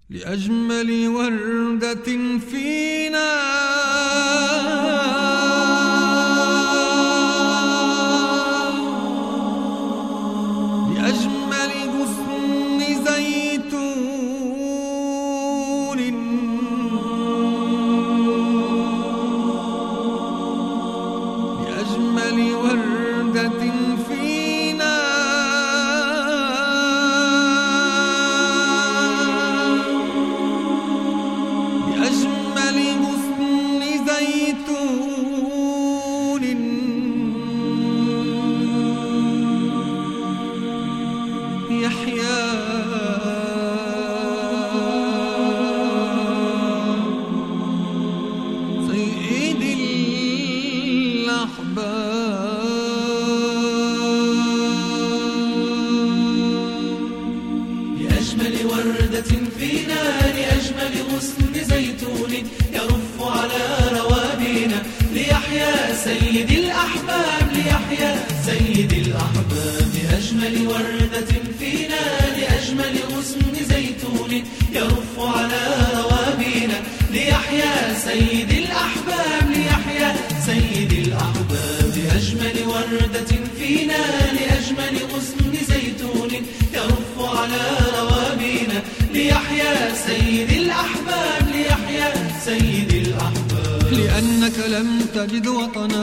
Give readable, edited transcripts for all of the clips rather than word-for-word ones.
لأجمل وردة فينا لأجمل غصن زيتون لأجمل وردة فينا لأجمل غصن زيتون يحيا سيد الأحباب لأجمل وردة فينا لأجمل غصن زيتون يرف على روابينا ليحيا سيد الأحباب ليحيا سيد الأحباب لأجمل وردة فينا لأجمل غصن زيتون يرف على روابينا ليحيا سيد الأحباب ليحيا سيد الأحباب لأجمل وردة فينا لأجمل غصن زيتون يرف على روابينا ليحيا سيد الأحباب ليحيا سيد الأحباب لأنك لم تجد وطنا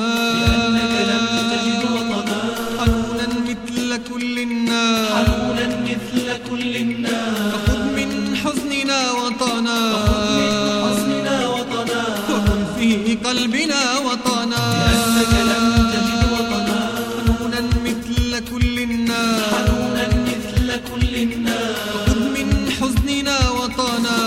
حنونا مثل كل الناس فخذ من حزننا وطنا وكن في قلبنا وطنا لأنك لم تجد وطنا حنونا مثل كل الناس فخذ من حزننا وطنا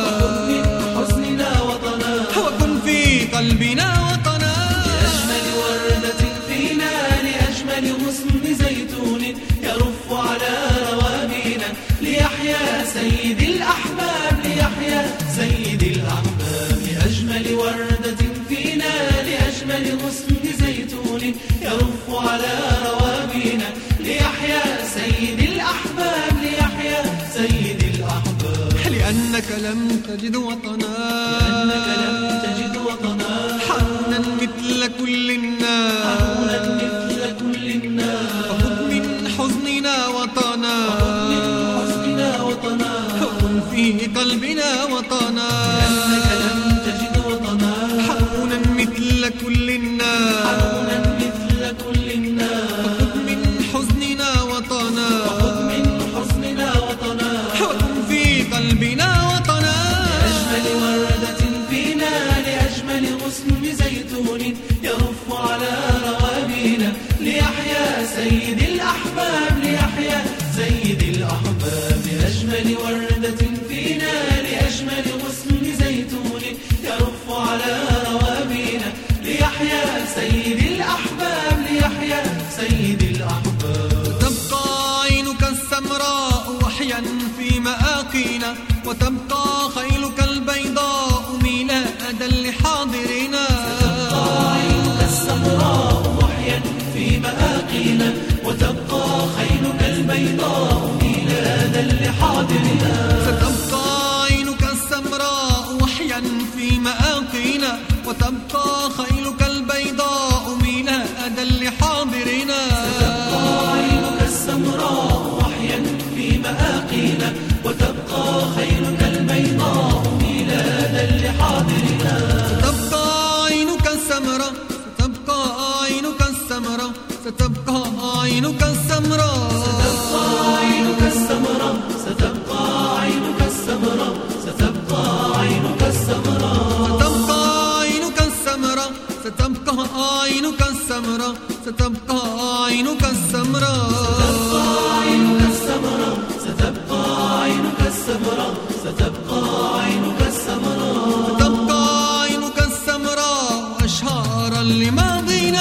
وكن في قلبنا وطنا لأجمل وردة فينا لأجمل غصن زيتون يرف على روابينا ليحيا سيد الأحباب ليحيا سيد الأحباب لأجمل وردة فينا لأجمل غصن زيتون يرف على روابينا ليحيا سيد الأحباب ليحيا سيد الأحباب لأنك لم تجد وطنا حنونا مثل كل الناس فخذ من حزننا وطنا وكن في قلبنا وطنا لأنك لم تجد وطنا حنونا مثل كل الناس فخذ من حزننا وطنا وكن في قلبنا وطنا لأجمل وردة فينا لأجمل غصن زيتون يرف على روابينا ليحيا سيد الأحباب ليحيا سيد الأحباب لأجمل وردة فينا لأجمل غصن زيتون يرف على روابينا ليحيا سيد الأحباب ليحيا سيد الأحباب تبقى عينك السمراء وحيا في مآقينا وتبقى خيلك البيضاء ميلادا لحاضرنا عينك السمراء وحيا في مآقينا وتبقى خيلك البيضاء ميلادا لحاضرنا ستبقى عينك السمراء وحيا في مآقينا وتبقى خيلك البيضاء ميلادا لحاضرنا عينك السمراء وحيا في مآقينا وتبقى خيلك البيضاء ميلادا لحاضرنا ستبقى عينك السمراء ستبقى عينك السمراء ستبقى عينك السمراء ستبقى عينك السمراء ستبقى عينك السمراء ستبقى عينك السمراء ستبقى عينك السمراء ستبقى عينك السمراء ستبقى عينك السمراء أشهارا لماضينا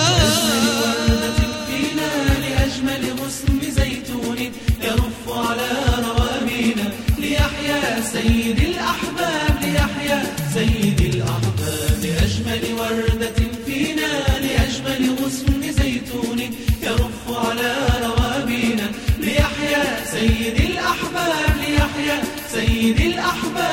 فينا لأجمل غصن زيتون يرف على روابينا ليحيا سيد الأحباب ليحيا سيد الأحباب لأجمل وردة فينا لأجمل غصن زيتون يرف على روابينا ليحيا سيد الأحباب ليحيا سيد الأحباب